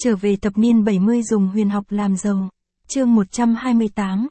Trở về thập niên 70 dùng huyền học làm giàu. Chương 128,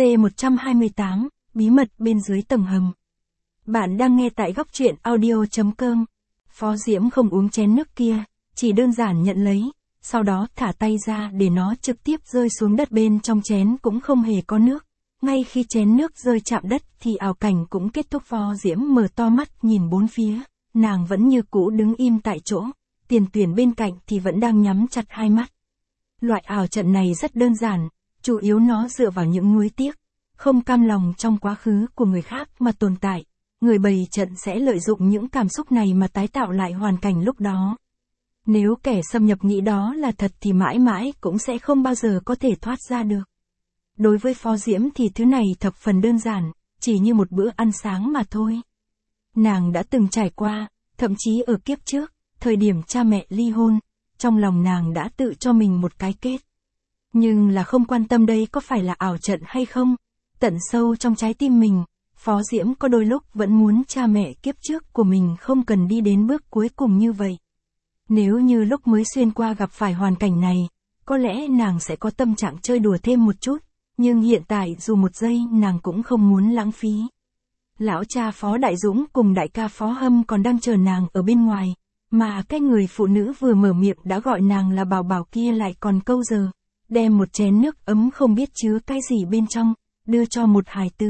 C128, bí mật bên dưới tầng hầm. Bạn đang nghe tại góc truyện audio.com. Phó Diễm không uống chén nước kia, chỉ đơn giản nhận lấy, sau đó thả tay ra để nó trực tiếp rơi xuống đất, bên trong chén cũng không hề có nước. Ngay khi chén nước rơi chạm đất thì ảo cảnh cũng kết thúc. Phó Diễm mở to mắt nhìn bốn phía, nàng vẫn như cũ đứng im tại chỗ, Tiền Tuyển bên cạnh thì vẫn đang nhắm chặt hai mắt. Loại ảo trận này rất đơn giản, chủ yếu nó dựa vào những nuối tiếc, không cam lòng trong quá khứ của người khác mà tồn tại. Người bày trận sẽ lợi dụng những cảm xúc này mà tái tạo lại hoàn cảnh lúc đó. Nếu kẻ xâm nhập nghĩ đó là thật thì mãi mãi cũng sẽ không bao giờ có thể thoát ra được. Đối với Phó Diễm thì thứ này thập phần đơn giản, chỉ như một bữa ăn sáng mà thôi. Nàng đã từng trải qua, thậm chí ở kiếp trước, thời điểm cha mẹ ly hôn, trong lòng nàng đã tự cho mình một cái kết. Nhưng là không quan tâm đây có phải là ảo trận hay không, tận sâu trong trái tim mình, Phó Diễm có đôi lúc vẫn muốn cha mẹ kiếp trước của mình không cần đi đến bước cuối cùng như vậy. Nếu như lúc mới xuyên qua gặp phải hoàn cảnh này, có lẽ nàng sẽ có tâm trạng chơi đùa thêm một chút, nhưng hiện tại dù một giây nàng cũng không muốn lãng phí. Lão cha Phó Đại Dũng cùng đại ca Phó Hâm còn đang chờ nàng ở bên ngoài, mà cái người phụ nữ vừa mở miệng đã gọi nàng là bảo bảo kia lại còn câu giờ, đem một chén nước ấm không biết chứa cái gì bên trong, đưa cho một hài tử.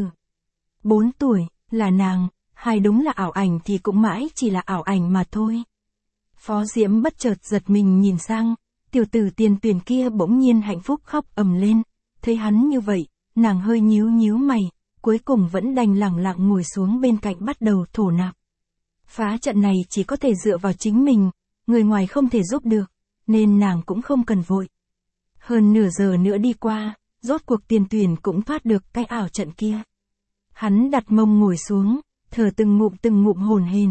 4 tuổi, là nàng, hay đúng là ảo ảnh thì cũng mãi chỉ là ảo ảnh mà thôi. Phó Diễm bất chợt giật mình nhìn sang, tiểu tử Tiền Tuyển kia bỗng nhiên hạnh phúc khóc ầm lên, thấy hắn như vậy, nàng hơi nhíu mày, cuối cùng vẫn đành lẳng lặng ngồi xuống bên cạnh bắt đầu thổ nạp. Phá trận này chỉ có thể dựa vào chính mình, người ngoài không thể giúp được, nên nàng cũng không cần vội. Hơn nửa giờ nữa đi qua, rốt cuộc Tiền Tuyển cũng thoát được cái ảo trận kia. Hắn đặt mông ngồi xuống, thở từng ngụm hổn hển.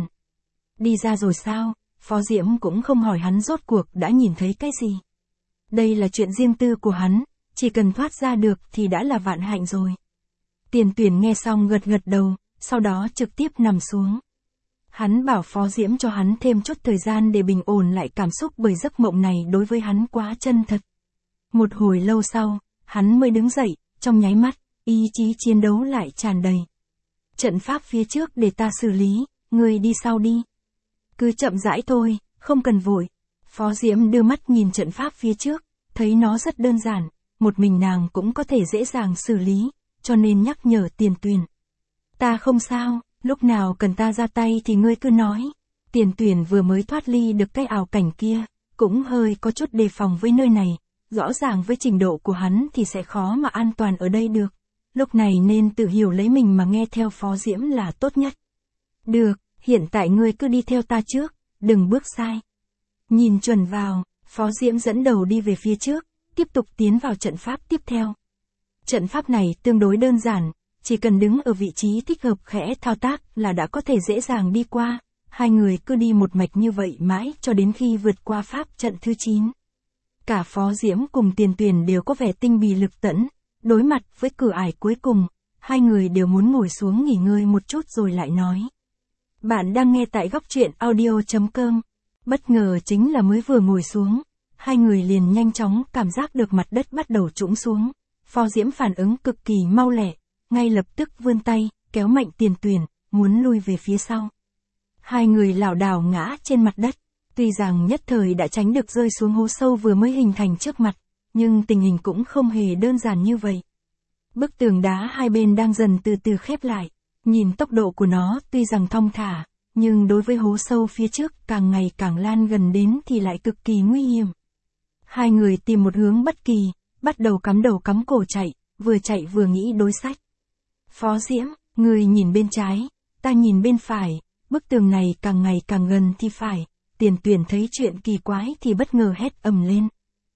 Đi ra rồi sao? Phó Diễm cũng không hỏi hắn rốt cuộc đã nhìn thấy cái gì. Đây là chuyện riêng tư của hắn, chỉ cần thoát ra được thì đã là vạn hạnh rồi. Tiền Tuyển nghe xong gật đầu, sau đó trực tiếp nằm xuống. Hắn bảo Phó Diễm cho hắn thêm chút thời gian để bình ổn lại cảm xúc, bởi giấc mộng này đối với hắn quá chân thật. Một hồi lâu sau, hắn mới đứng dậy, trong nháy mắt, ý chí chiến đấu lại tràn đầy. Trận pháp phía trước để ta xử lý, ngươi đi sau đi. Cứ chậm rãi thôi, không cần vội. Phó Diễm đưa mắt nhìn trận pháp phía trước, thấy nó rất đơn giản, một mình nàng cũng có thể dễ dàng xử lý, cho nên nhắc nhở Tiền Tuyển. Ta không sao, lúc nào cần ta ra tay thì ngươi cứ nói. Tiền Tuyển vừa mới thoát ly được cái ảo cảnh kia, cũng hơi có chút đề phòng với nơi này, rõ ràng với trình độ của hắn thì sẽ khó mà an toàn ở đây được. Lúc này nên tự hiểu lấy mình mà nghe theo Phó Diễm là tốt nhất. Được, hiện tại ngươi cứ đi theo ta trước, đừng bước sai. Nhìn chuẩn vào, Phó Diễm dẫn đầu đi về phía trước, tiếp tục tiến vào trận pháp tiếp theo. Trận pháp này tương đối đơn giản, chỉ cần đứng ở vị trí thích hợp khẽ thao tác là đã có thể dễ dàng đi qua. Hai người cứ đi một mạch như vậy mãi cho đến khi vượt qua pháp trận thứ 9. Cả Phó Diễm cùng Tiền Tuyển đều có vẻ tinh bì lực tẫn, đối mặt với cửa ải cuối cùng, hai người đều muốn ngồi xuống nghỉ ngơi một chút rồi lại nói. Bạn đang nghe tại góc truyện audio.com. Bất ngờ chính là mới vừa ngồi xuống, hai người liền nhanh chóng cảm giác được mặt đất bắt đầu trũng xuống. Phó Diễm phản ứng cực kỳ mau lẹ, ngay lập tức vươn tay, kéo mạnh Tiền Tuyển, muốn lui về phía sau. Hai người lảo đảo ngã trên mặt đất, tuy rằng nhất thời đã tránh được rơi xuống hố sâu vừa mới hình thành trước mặt, nhưng tình hình cũng không hề đơn giản như vậy. Bức tường đá hai bên đang dần từ từ khép lại, nhìn tốc độ của nó tuy rằng thong thả, nhưng đối với hố sâu phía trước càng ngày càng lan gần đến thì lại cực kỳ nguy hiểm. Hai người tìm một hướng bất kỳ, bắt đầu cắm cổ chạy vừa nghĩ đối sách. Phó Diễm, người nhìn bên trái, ta nhìn bên phải, bức tường này càng ngày càng gần thì phải. Tiền Tuyển thấy chuyện kỳ quái thì bất ngờ hét ầm lên.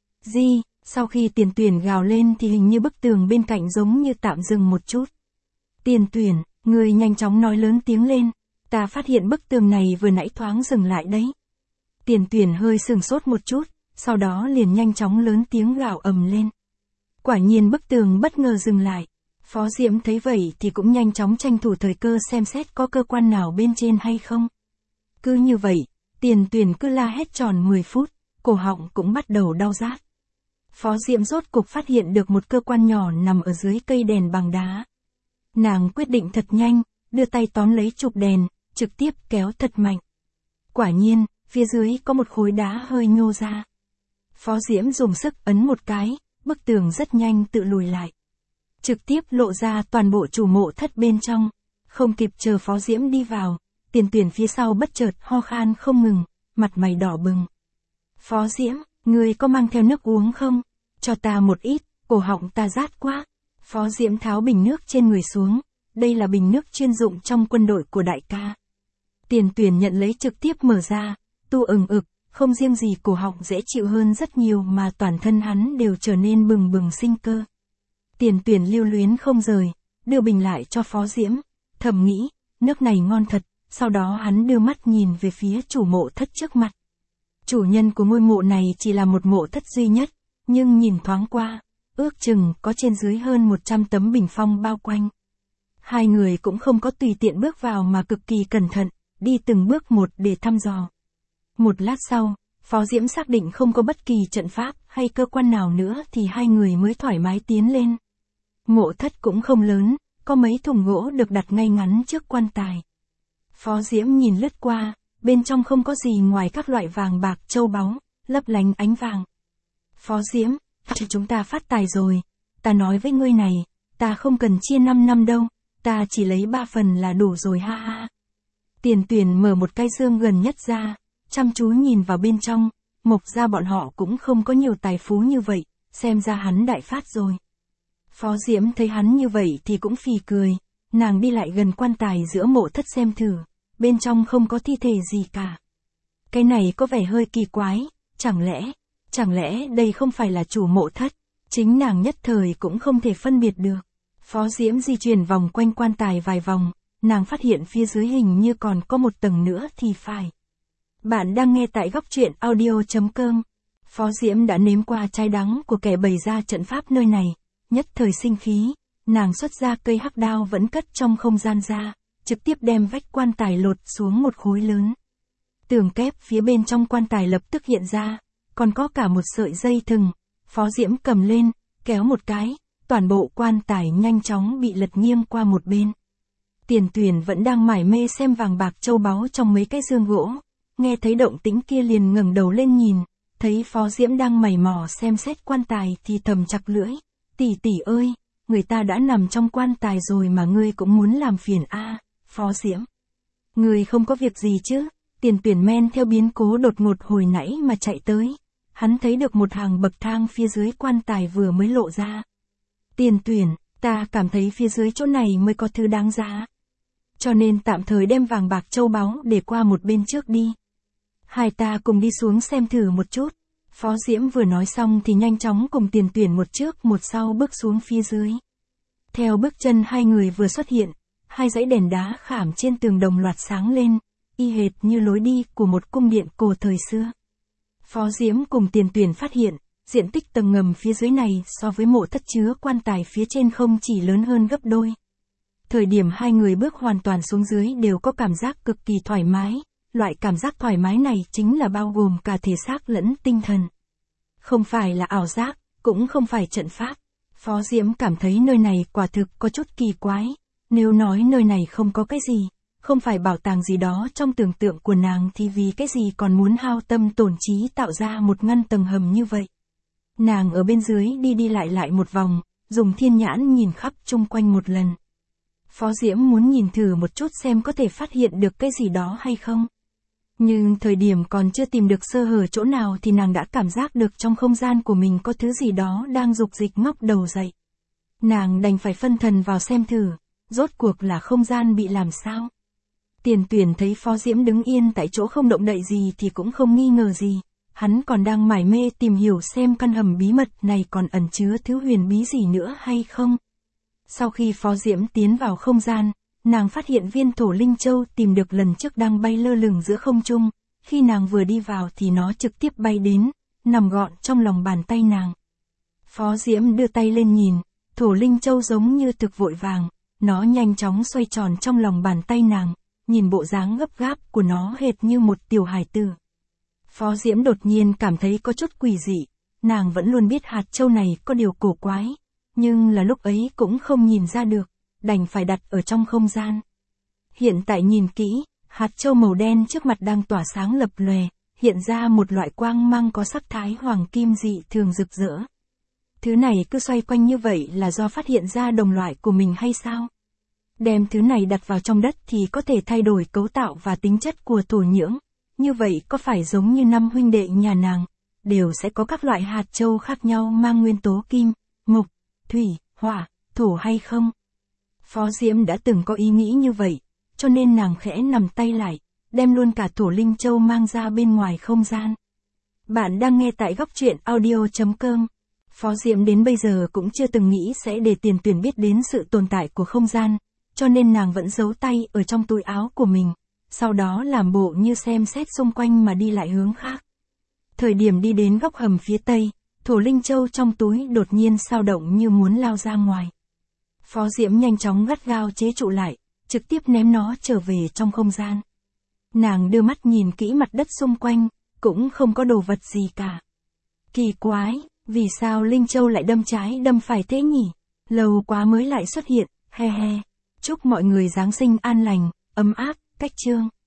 Gì? Sau khi Tiền Tuyển gào lên thì hình như bức tường bên cạnh giống như tạm dừng một chút. Tiền Tuyển, người nhanh chóng nói lớn tiếng lên, ta phát hiện bức tường này vừa nãy thoáng dừng lại đấy. Tiền Tuyển hơi sửng sốt một chút, sau đó liền nhanh chóng lớn tiếng gào ầm lên. Quả nhiên bức tường bất ngờ dừng lại. Phó Diễm thấy vậy thì cũng nhanh chóng tranh thủ thời cơ xem xét có cơ quan nào bên trên hay không. Cứ như vậy, Tiền Tuyển cứ la hét tròn 10 phút, cổ họng cũng bắt đầu đau rát. Phó Diễm rốt cục phát hiện được một cơ quan nhỏ nằm ở dưới cây đèn bằng đá. Nàng quyết định thật nhanh, đưa tay tóm lấy trục đèn, trực tiếp kéo thật mạnh. Quả nhiên, phía dưới có một khối đá hơi nhô ra. Phó Diễm dùng sức ấn một cái, bức tường rất nhanh tự lùi lại. Trực tiếp lộ ra toàn bộ chủ mộ thất bên trong. Không kịp chờ Phó Diễm đi vào, Tiền Tuyển phía sau bất chợt ho khan không ngừng, mặt mày đỏ bừng. Phó Diễm, ngươi có mang theo nước uống không? Cho ta một ít, cổ họng ta rát quá. Phó Diễm tháo bình nước trên người xuống, đây là bình nước chuyên dụng trong quân đội của đại ca. Tiền Tuyển nhận lấy trực tiếp mở ra, tu ừng ực, không riêng gì cổ họng dễ chịu hơn rất nhiều mà toàn thân hắn đều trở nên bừng bừng sinh cơ. Tiền Tuyển lưu luyến không rời, đưa bình lại cho Phó Diễm, thầm nghĩ, nước này ngon thật, sau đó hắn đưa mắt nhìn về phía chủ mộ thất trước mặt. Chủ nhân của ngôi mộ này chỉ là một mộ thất duy nhất, nhưng nhìn thoáng qua, ước chừng có trên dưới hơn 100 tấm bình phong bao quanh. Hai người cũng không có tùy tiện bước vào mà cực kỳ cẩn thận, đi từng bước một để thăm dò. Một lát sau, Phó Diễm xác định không có bất kỳ trận pháp hay cơ quan nào nữa thì hai người mới thoải mái tiến lên. Mộ thất cũng không lớn, có mấy thùng gỗ được đặt ngay ngắn trước quan tài. Phó Diễm nhìn lướt qua, bên trong không có gì ngoài các loại vàng bạc châu báu, lấp lánh ánh vàng. Phó Diễm, chúng ta phát tài rồi, ta nói với ngươi này, ta không cần chia 5 năm đâu, ta chỉ lấy 3 phần là đủ rồi ha ha. Tiền Tuyển mở một cái dương gần nhất ra, chăm chú nhìn vào bên trong, Mộc gia bọn họ cũng không có nhiều tài phú như vậy, xem ra hắn đại phát rồi. Phó Diễm thấy hắn như vậy thì cũng phì cười, nàng đi lại gần quan tài giữa mộ thất xem thử, bên trong không có thi thể gì cả. Cái này có vẻ hơi kỳ quái, chẳng lẽ đây không phải là chủ mộ thất, chính nàng nhất thời cũng không thể phân biệt được. Phó Diễm di chuyển vòng quanh quan tài vài vòng, nàng phát hiện phía dưới hình như còn có một tầng nữa thì phải. Bạn đang nghe tại góc truyện audio.com. Phó Diễm đã nếm qua trái đắng của kẻ bày ra trận pháp nơi này, nhất thời sinh khí, nàng xuất ra cây hắc đao vẫn cất trong không gian ra, trực tiếp đem vách quan tài lột xuống một khối lớn. Tường kép phía bên trong quan tài lập tức hiện ra, còn có cả một sợi dây thừng, Phó Diễm cầm lên, kéo một cái, toàn bộ quan tài nhanh chóng bị lật nghiêng qua một bên. Tiền Tuyển vẫn đang mải mê xem vàng bạc châu báu trong mấy cái dương gỗ, nghe thấy động tĩnh kia liền ngẩng đầu lên nhìn, thấy Phó Diễm đang mày mò xem xét quan tài thì thầm chặt lưỡi, tỷ tỷ ơi, người ta đã nằm trong quan tài rồi mà ngươi cũng muốn làm phiền a, Phó Diễm. Ngươi không có việc gì chứ? Tiền Tuyển men theo biến cố đột ngột hồi nãy mà chạy tới. Hắn thấy được một hàng bậc thang phía dưới quan tài vừa mới lộ ra. Tiền Tuyển, ta cảm thấy phía dưới chỗ này mới có thứ đáng giá. Cho nên tạm thời đem vàng bạc châu báu để qua một bên trước đi. Hai ta cùng đi xuống xem thử một chút. Phó Diễm vừa nói xong thì nhanh chóng cùng Tiền Tuyển một trước một sau bước xuống phía dưới. Theo bước chân hai người vừa xuất hiện, hai dãy đèn đá khảm trên tường đồng loạt sáng lên, y hệt như lối đi của một cung điện cổ thời xưa. Phó Diễm cùng Tiền Tuyển phát hiện, diện tích tầng ngầm phía dưới này so với mộ thất chứa quan tài phía trên không chỉ lớn hơn gấp đôi. Thời điểm hai người bước hoàn toàn xuống dưới đều có cảm giác cực kỳ thoải mái, loại cảm giác thoải mái này chính là bao gồm cả thể xác lẫn tinh thần. Không phải là ảo giác, cũng không phải trận pháp. Phó Diễm cảm thấy nơi này quả thực có chút kỳ quái, nếu nói nơi này không có cái gì, không phải bảo tàng gì đó trong tưởng tượng của nàng thì vì cái gì còn muốn hao tâm tổn trí tạo ra một ngăn tầng hầm như vậy. Nàng ở bên dưới đi đi lại một vòng, dùng thiên nhãn nhìn khắp chung quanh một lần. Phó Diễm muốn nhìn thử một chút xem có thể phát hiện được cái gì đó hay không. Nhưng thời điểm còn chưa tìm được sơ hở chỗ nào thì nàng đã cảm giác được trong không gian của mình có thứ gì đó đang dục dịch ngóc đầu dậy. Nàng đành phải phân thần vào xem thử, rốt cuộc là không gian bị làm sao. Tiền Tuyển thấy Phó Diễm đứng yên tại chỗ không động đậy gì thì cũng không nghi ngờ gì, hắn còn đang mải mê tìm hiểu xem căn hầm bí mật này còn ẩn chứa thứ huyền bí gì nữa hay không. Sau khi Phó Diễm tiến vào không gian, nàng phát hiện viên thổ linh châu tìm được lần trước đang bay lơ lửng giữa không trung, khi nàng vừa đi vào thì nó trực tiếp bay đến, nằm gọn trong lòng bàn tay nàng. Phó Diễm đưa tay lên nhìn, thổ linh châu giống như thực vội vàng, nó nhanh chóng xoay tròn trong lòng bàn tay nàng, nhìn bộ dáng gấp gáp của nó hệt như một tiểu hài tử. Phó Diễm đột nhiên cảm thấy có chút quỷ dị, nàng vẫn luôn biết hạt châu này có điều cổ quái, nhưng là lúc ấy cũng không nhìn ra được, đành phải đặt ở trong không gian. Hiện tại nhìn kỹ, hạt châu màu đen trước mặt đang tỏa sáng lập lòe, hiện ra một loại quang mang có sắc thái hoàng kim dị thường rực rỡ. Thứ này cứ xoay quanh như vậy là do phát hiện ra đồng loại của mình hay sao? Đem thứ này đặt vào trong đất thì có thể thay đổi cấu tạo và tính chất của thổ nhưỡng. Như vậy có phải giống như 5 huynh đệ nhà nàng, đều sẽ có các loại hạt châu khác nhau mang nguyên tố kim, mộc, thủy, hỏa, thổ hay không? Phó Diễm đã từng có ý nghĩ như vậy, cho nên nàng khẽ nằm tay lại, đem luôn cả thổ linh châu mang ra bên ngoài không gian. Bạn đang nghe tại góc truyện audio.com. Phó Diễm đến bây giờ cũng chưa từng nghĩ sẽ để Tiền Tuyển biết đến sự tồn tại của không gian, cho nên nàng vẫn giấu tay ở trong túi áo của mình, sau đó làm bộ như xem xét xung quanh mà đi lại hướng khác. Thời điểm đi đến góc hầm phía tây, thổ linh châu trong túi đột nhiên xao động như muốn lao ra ngoài. Phó Diễm nhanh chóng gắt gao chế trụ lại, trực tiếp ném nó trở về trong không gian. Nàng đưa mắt nhìn kỹ mặt đất xung quanh, cũng không có đồ vật gì cả. Kỳ quái, vì sao linh châu lại đâm trái đâm phải thế nhỉ? Lâu quá mới lại xuất hiện, he he. Chúc mọi người Giáng sinh an lành, ấm áp, cách chương.